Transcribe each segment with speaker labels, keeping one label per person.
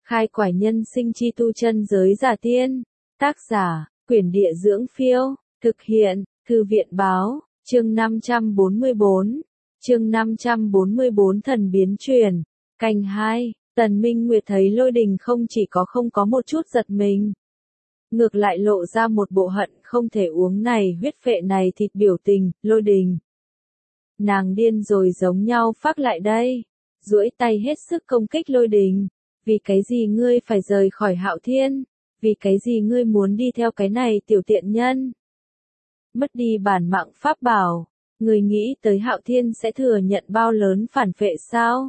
Speaker 1: Khai quải nhân sinh chi tu chân giới giả tiên. Tác giả, Quyển Địa Dưỡng Phiêu. Thực hiện, Thư viện Báo. Chương 544. Chương 544 Thần biến truyền. Canh 2. Tần Minh Nguyệt thấy Lôi Đình không chỉ không có một chút giật mình, ngược lại lộ ra một bộ hận không thể uống này huyết phệ này thịt biểu tình. Lôi Đình, nàng điên rồi giống nhau phác lại đây, duỗi tay hết sức công kích Lôi Đình. Vì cái gì ngươi phải rời khỏi Hạo Thiên? Vì cái gì ngươi muốn đi theo cái này tiểu tiện nhân? Mất đi bản mạng pháp bảo, ngươi nghĩ tới Hạo Thiên sẽ thừa nhận bao lớn phản phệ sao?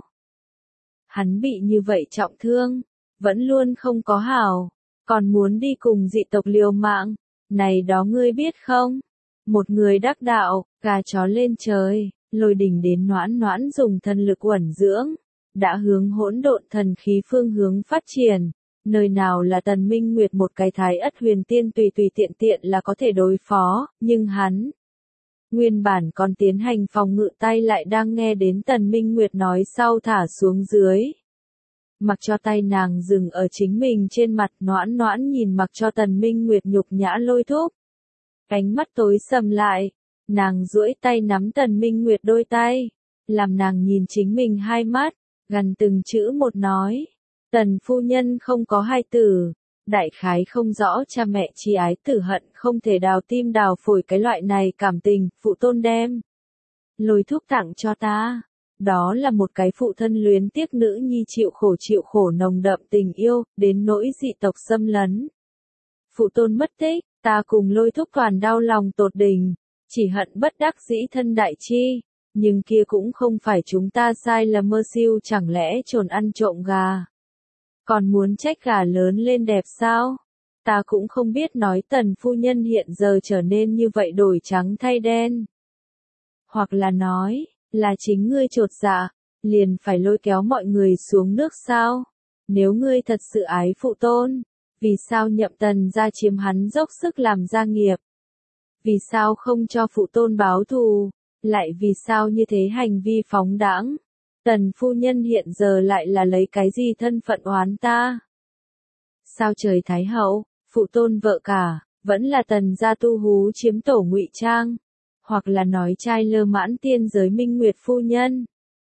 Speaker 1: Hắn bị như vậy trọng thương, vẫn luôn không có hảo, còn muốn đi cùng dị tộc liều mạng, này đó ngươi biết không? Một người đắc đạo, gà chó lên trời. Lôi Đình đến Noãn Noãn dùng thần lực uẩn dưỡng, đã hướng hỗn độn thần khí phương hướng phát triển, nơi nào là Tần Minh Nguyệt một cái Thái Ất Huyền Tiên tùy tùy tiện tiện là có thể đối phó, nhưng hắn nguyên bản còn tiến hành phòng ngự tay lại đang nghe đến Tần Minh Nguyệt nói sau thả xuống dưới. Mặc cho tay nàng dừng ở chính mình trên mặt. Noãn Noãn nhìn mặc cho Tần Minh Nguyệt nhục nhã Lôi Thúc, ánh mắt tối sầm lại, nàng duỗi tay nắm Tần Minh Nguyệt đôi tay, làm nàng nhìn chính mình hai mắt, gần từng chữ một nói, Tần phu nhân không có hai tử, đại khái không rõ cha mẹ chi ái tử hận không thể đào tim đào phổi cái loại này cảm tình. Phụ tôn đem Lôi Thúc tặng cho ta, đó là một cái phụ thân luyến tiếc nữ nhi chịu khổ nồng đậm tình yêu, đến nỗi dị tộc xâm lấn. Phụ tôn mất tích, ta cùng Lôi Thúc toàn đau lòng tột đỉnh, chỉ hận bất đắc dĩ thân đại chi, nhưng kia cũng không phải chúng ta sai là mơ siêu, chẳng lẽ trồn ăn trộm gà, còn muốn trách gà lớn lên đẹp sao? Ta cũng không biết nói Tần phu nhân hiện giờ trở nên như vậy đổi trắng thay đen. Hoặc là nói, là chính ngươi chột dạ, liền phải lôi kéo mọi người xuống nước sao? Nếu ngươi thật sự ái phụ tôn, vì sao nhậm Tần gia chiếm hắn dốc sức làm gia nghiệp? Vì sao không cho phụ tôn báo thù? Lại vì sao như thế hành vi phóng đãng? Tần phu nhân hiện giờ lại là lấy cái gì thân phận oán ta? Sao trời Thái hậu, phụ tôn vợ cả, vẫn là Tần gia tu hú chiếm tổ ngụy trang, hoặc là nói trai lơ mãn tiên giới Minh Nguyệt phu nhân.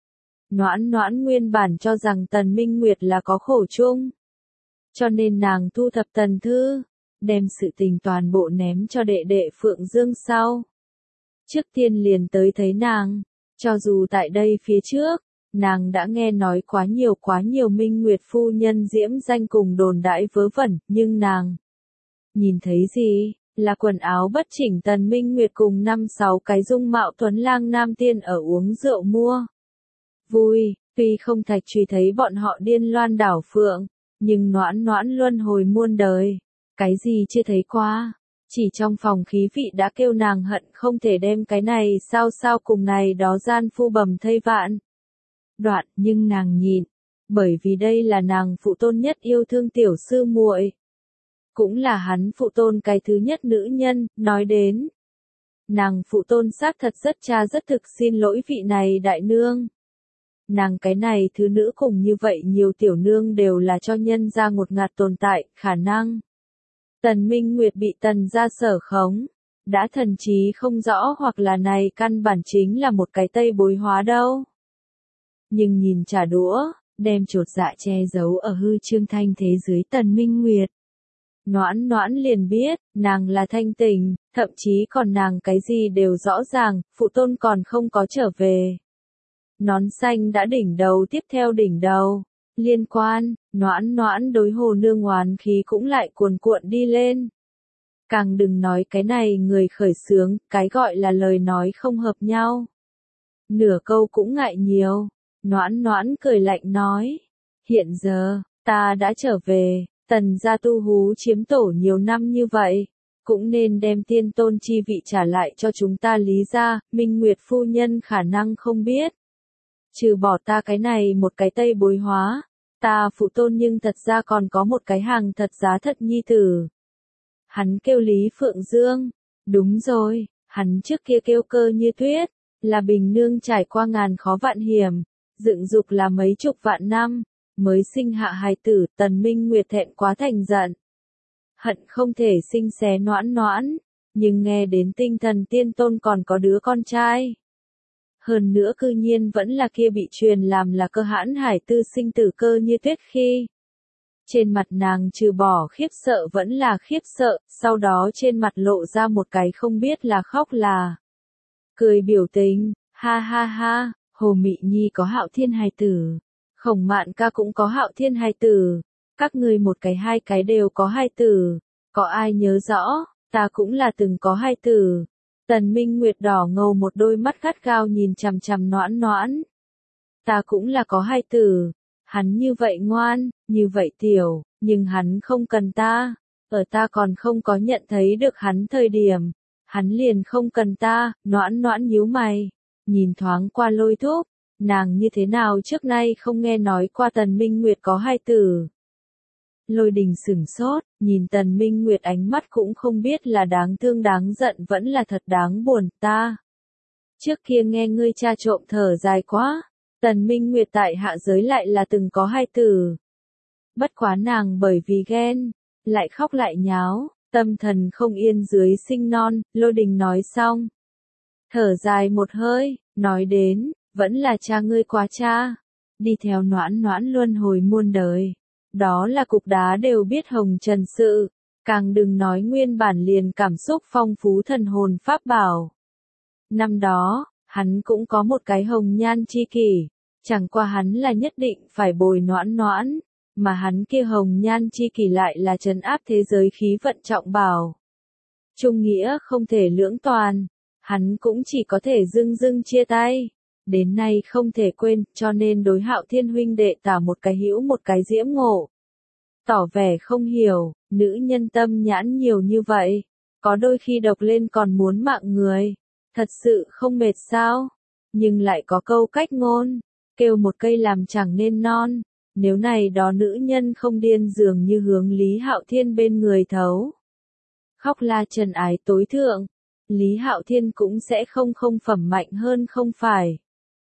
Speaker 1: Noãn Noãn nguyên bản cho rằng Tần Minh Nguyệt là có khổ chung, cho nên nàng thu thập Tần thư, đem sự tình toàn bộ ném cho đệ đệ Phượng Dương sau. Trước tiên liền tới thấy nàng, cho dù tại đây phía trước, nàng đã nghe nói quá nhiều Minh Nguyệt phu nhân diễm danh cùng đồn đãi vớ vẩn, nhưng nàng nhìn thấy gì? Là quần áo bất chỉnh Tần Minh Nguyệt cùng 5-6 cái dung mạo tuấn lang nam tiên ở uống rượu mua vui. Tuy không Thạch Truy thấy bọn họ điên loan đảo phượng, nhưng Noãn Noãn luân hồi muôn đời, cái gì chưa thấy qua. Chỉ trong phòng khí vị đã kêu nàng hận không thể đem cái này sao cùng này đó gian phu bầm thây vạn đoạn, nhưng nàng nhịn, bởi vì đây là nàng phụ tôn nhất yêu thương tiểu sư muội, cũng là hắn phụ tôn cái thứ nhất nữ nhân. Nói đến nàng phụ tôn xác thật rất thực xin lỗi vị này đại nương. Nàng cái này thứ nữ cùng như vậy nhiều tiểu nương đều là cho nhân ra ngột ngạt tồn tại, khả năng Tần Minh Nguyệt bị Tần gia sở khống, đã thần trí không rõ, hoặc là này căn bản chính là một cái tây bối hóa đâu. Nhưng nhìn trả đũa, đem chột dạ che giấu ở hư trương thanh thế dưới Tần Minh Nguyệt, Noãn Noãn liền biết, nàng là thanh tình, thậm chí còn nàng cái gì đều rõ ràng, phụ tôn còn không có trở về. Nón xanh đã đỉnh đầu tiếp theo đỉnh đầu, liên quan, Noãn Noãn đối Hồ Nương oán khí cũng lại cuồn cuộn đi lên. Càng đừng nói cái này người khởi xướng, cái gọi là lời nói không hợp nhau. Nửa câu cũng ngại nhiều, Noãn Noãn cười lạnh nói, hiện giờ, ta đã trở về. Tần gia tu hú chiếm tổ nhiều năm như vậy, cũng nên đem tiên tôn chi vị trả lại cho chúng ta Lý gia. Minh Nguyệt phu nhân khả năng không biết, trừ bỏ ta cái này một cái tây bối hóa, ta phụ tôn nhưng thật ra còn có một cái hàng thật giá thật nhi tử. Hắn kêu Lý Phượng Dương, đúng rồi, hắn trước kia kêu Cơ Như Tuyết, là Bình Nương trải qua ngàn khó vạn hiểm, dựng dục là mấy chục vạn năm, mới sinh hạ hài tử, Tần Minh Nguyệt thẹn quá thành giận. Hận không thể sinh xé Noãn Noãn, nhưng nghe đến tinh thần tiên tôn còn có đứa con trai. Hơn nữa cư nhiên vẫn là kia bị truyền làm là cơ hãn hải tư sinh tử Cơ Như Tuyết khi. Trên mặt nàng trừ bỏ khiếp sợ vẫn là khiếp sợ, sau đó trên mặt lộ ra một cái không biết là khóc là cười biểu tình, ha ha ha, Hồ Mị Nhi có Hạo Thiên hài tử, Khổng Mạn ca cũng có Hạo Thiên hài tử, các ngươi một cái hai cái đều có hài tử, có ai nhớ rõ, ta cũng là từng có hài tử. Tần Minh Nguyệt đỏ ngầu một đôi mắt gắt gao nhìn chằm chằm Noãn Noãn. Ta cũng là có hài tử, hắn như vậy ngoan, như vậy tiểu, nhưng hắn không cần ta, ở ta còn không có nhận thấy được hắn thời điểm, hắn liền không cần ta. Noãn Noãn nhíu mày, nhìn thoáng qua Lôi Thúc, nàng như thế nào trước nay không nghe nói qua Tần Minh Nguyệt có hài tử. Lôi Đình sửng sốt, nhìn Tần Minh Nguyệt ánh mắt cũng không biết là đáng thương đáng giận vẫn là thật đáng buồn. Ta trước kia nghe ngươi cha trộm thở dài quá, Tần Minh Nguyệt tại hạ giới lại là từng có hài tử. Bất quá nàng bởi vì ghen, lại khóc lại nháo, tâm thần không yên dưới sinh non. Lôi Đình nói xong, thở dài một hơi, nói đến, vẫn là cha ngươi quá cha, đi theo Noãn Noãn luân hồi muôn đời. Đó là cục đá đều biết hồng trần sự, càng đừng nói nguyên bản liền cảm xúc phong phú thần hồn pháp bảo. Năm đó, hắn cũng có một cái hồng nhan chi kỷ, chẳng qua hắn là nhất định phải bồi Noãn Noãn, mà hắn kia hồng nhan chi kỷ lại là trấn áp thế giới khí vận trọng bảo. Trung nghĩa không thể lưỡng toàn, hắn cũng chỉ có thể dưng dưng chia tay. Đến nay không thể quên, cho nên đối Hạo Thiên huynh đệ tả một cái hữu một cái diễm ngộ. Tỏ vẻ không hiểu, nữ nhân tâm nhãn nhiều như vậy, có đôi khi độc lên còn muốn mạng người, thật sự không mệt sao? Nhưng lại có câu cách ngôn, kêu một cây làm chẳng nên non, nếu này đó nữ nhân không điên dường như hướng Lý Hạo Thiên bên người thấu. Khóc la trần ái tối thượng, Lý Hạo Thiên cũng sẽ không phẩm mạnh hơn không phải.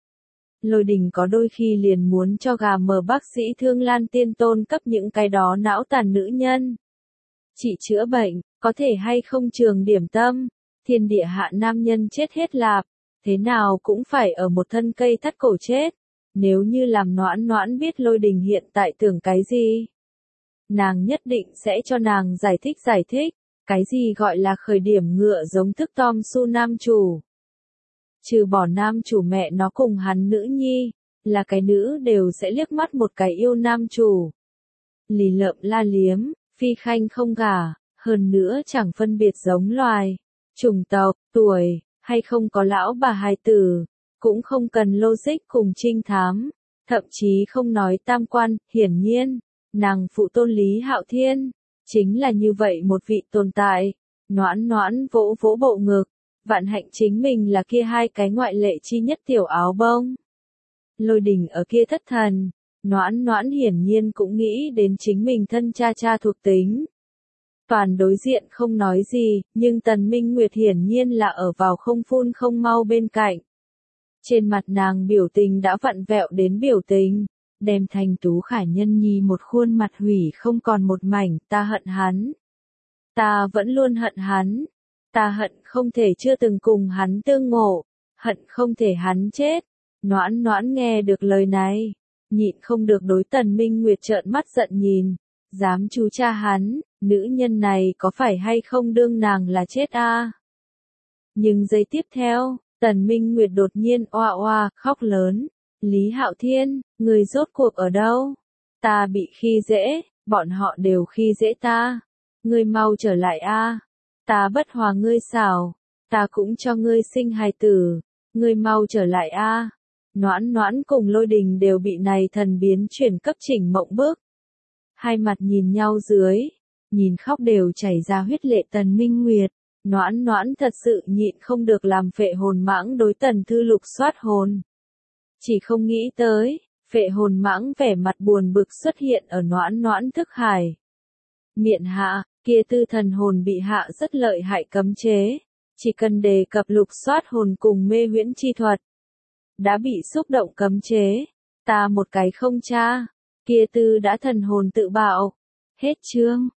Speaker 1: Lôi Đình có đôi khi liền muốn cho gà mờ bác sĩ Thương Lan Tiên Tôn cấp những cái đó não tàn nữ nhân. Chỉ chữa bệnh, có thể hay không trường điểm tâm, thiên địa hạ nam nhân chết hết lạp, thế nào cũng phải ở một thân cây thắt cổ chết. Nếu như làm Noãn Noãn biết Lôi Đình hiện tại tưởng cái gì, nàng nhất định sẽ cho nàng giải thích, cái gì gọi là khởi điểm ngựa giống thức Tom Su nam chủ. Trừ bỏ nam chủ mẹ nó cùng hắn nữ nhi, là cái nữ đều sẽ liếc mắt một cái yêu nam chủ. Lì lợm la liếm, phi khanh không gả, hơn nữa chẳng phân biệt giống loài, chủng tộc, tuổi, hay không có lão bà hài tử, cũng không cần logic cùng trinh thám, thậm chí không nói tam quan. Hiển nhiên, nàng phụ tôn Lý Hạo Thiên, chính là như vậy một vị tồn tại. Noãn Noãn vỗ vỗ bộ ngực, vạn hạnh chính mình là kia hai cái ngoại lệ chi nhất tiểu áo bông. Lôi Đình ở kia thất thần, Noãn Noãn hiển nhiên cũng nghĩ đến chính mình thân cha thuộc tính. Toàn đối diện không nói gì, nhưng Tần Minh Nguyệt hiển nhiên là ở vào không phun không mau bên cạnh. Trên mặt nàng biểu tình đã vặn vẹo đến biểu tình, đem Thành Tú Khải Nhân Nhi một khuôn mặt hủy không còn một mảnh. Ta hận hắn. Ta vẫn luôn hận hắn. Ta hận không thể chưa từng cùng hắn tương ngộ, hận không thể hắn chết. Noãn Noãn nghe được lời này, nhịn không được đối Tần Minh Nguyệt trợn mắt giận nhìn, dám chú cha hắn, nữ nhân này có phải hay không đương nàng là chết a? Nhưng giây tiếp theo, Tần Minh Nguyệt đột nhiên oa oa khóc lớn, Lý Hạo Thiên, người rốt cuộc ở đâu? Ta bị khi dễ, bọn họ đều khi dễ ta, ngươi mau trở lại a. Ta bất hòa ngươi xảo, ta cũng cho ngươi sinh hài tử, ngươi mau trở lại a. Noãn Noãn cùng Lôi Đình đều bị này thần biến chuyển cấp chỉnh mộng bức. Hai mặt nhìn nhau dưới, nhìn khóc đều chảy ra huyết lệ Tần Minh Nguyệt. Noãn Noãn thật sự nhịn không được làm phệ hồn mãng đối Tần Thư Lục soát hồn. Chỉ không nghĩ tới, phệ hồn mãng vẻ mặt buồn bực xuất hiện ở Noãn Noãn thức hải. Miện hạ, kia tư thần hồn bị hạ rất lợi hại cấm chế, chỉ cần đề cập lục soát hồn cùng mê huyễn chi thuật, đã bị xúc động cấm chế. Ta một cái không cha, kia tư đã thần hồn tự bạo. Hết chương.